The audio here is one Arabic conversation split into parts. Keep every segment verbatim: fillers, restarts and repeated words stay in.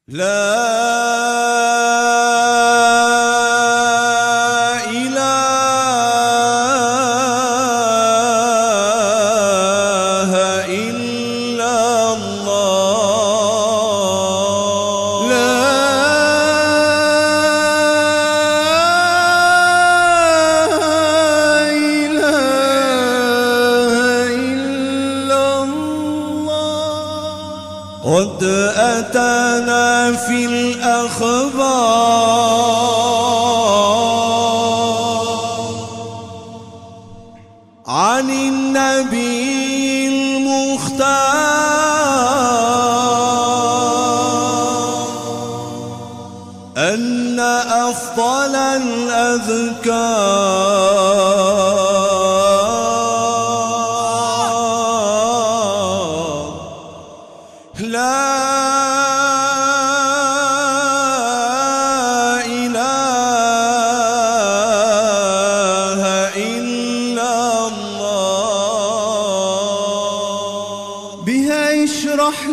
لا إله إلا الله. لا إله إلا الله. قد أتانا في الأخبار عن النبي المختار أن أفضل الأذكار لا بها يشرح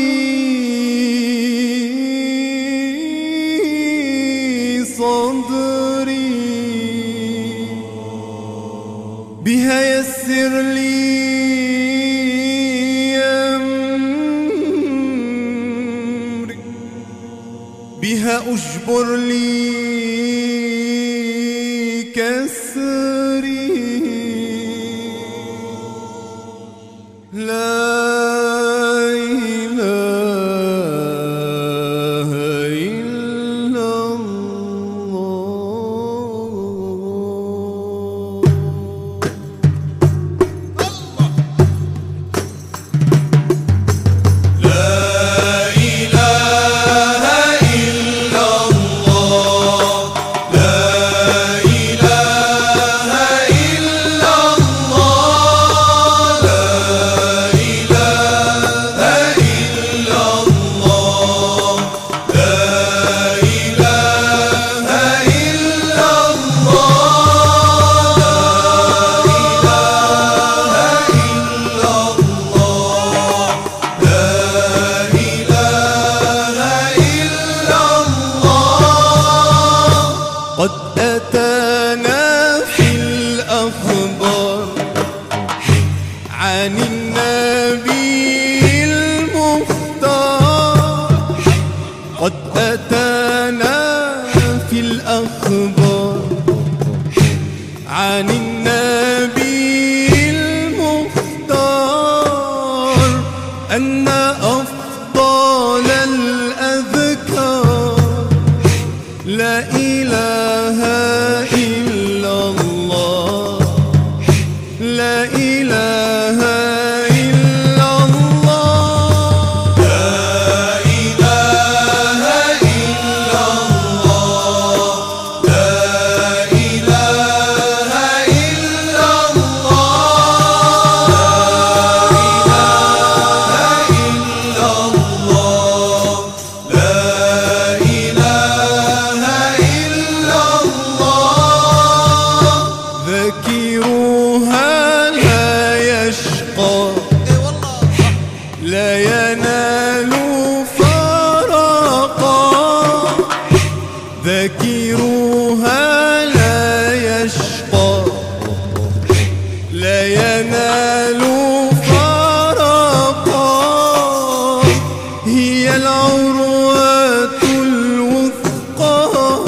لي صدري، بها يسر لي أمري، بها أجبر لي كسري. لا قد أتانا في الأخبار عن النبي المختار، قد أتانا في الأخبار عن النبي المختار أن أفضل الأذكار لا إله إلا الله. لا إله إلا الله. لا إله إلا الله. لا إله إلا الله. لا إله إلا الله. ذكروها لا يشقى، لا ينال فرقا. ذكروها لا يشقى، لا ينال فرقا. هي العروة الوثقى.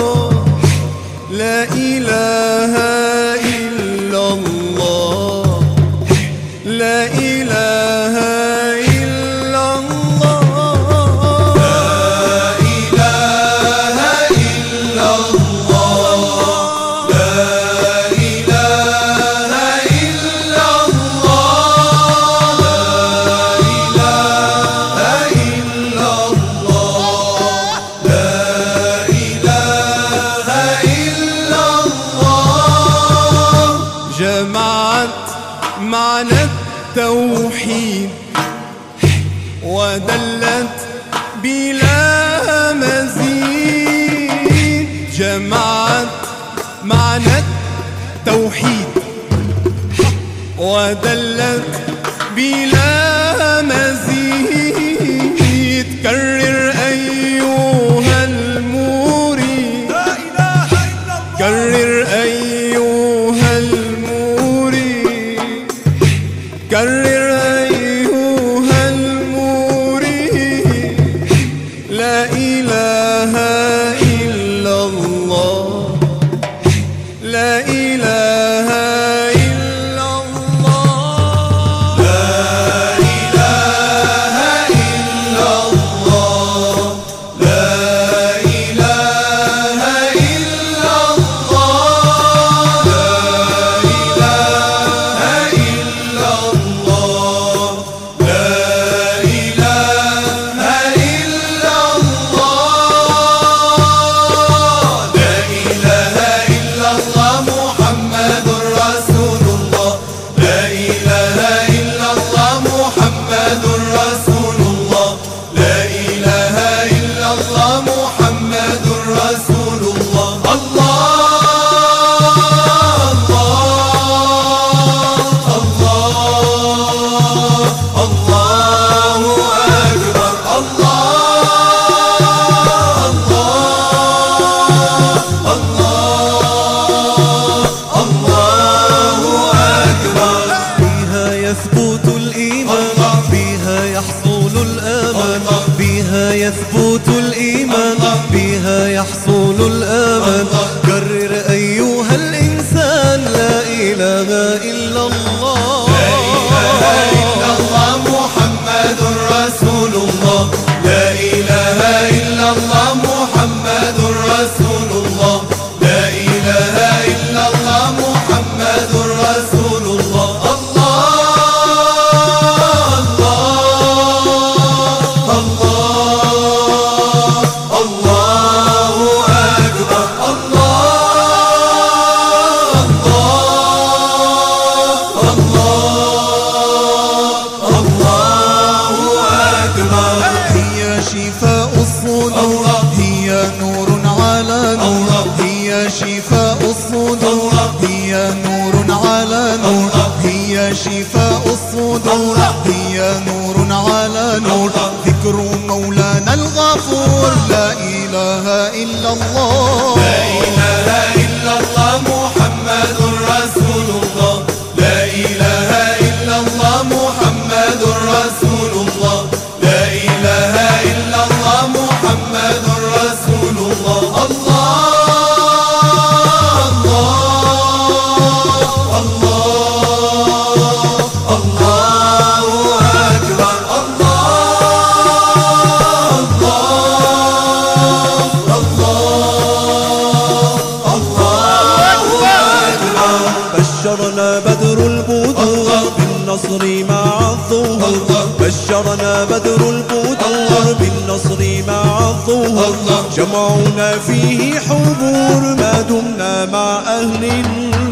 لا إله إلا الله. لا إله إلا الله. لا إله إلا الله. لا إله إلا الله. لا إله إلا الله. لا إله إلا الله. جمعت معنى التوحيد ودلت بلا مزيد. جمعت معنى التوحيد ودلت بلا مزيد. كرر أيها يثبت الإيمان، بها يحصل الأمان. كرر أيها الإنسان لا إله إلا الله، لا إله إلا الله محمد رسول الله، لا إله إلا الله محمد رسول الله، لا إله إلا الله محمد رسول الله. شفاء الصدور هي نور على نور، هي شفاء الصدور هي نور على نور، هي شفاء الصدور هي نور على نور. ذكر مولانا الغفور لا إله إلا الله، لا إله إلا الله محمد رسول الله، لا إله إلا الله محمد رسول الله، لا إله إلا الله محمد رسول الله. الله الله الله أكبر، الله الله الله أكبر. بشرنا بدر البدور بالنصر مع الظهور، بشرنا بدر البدور بالنصر مع الظهور. جمعنا فيه حضور ما دمنا مع أهل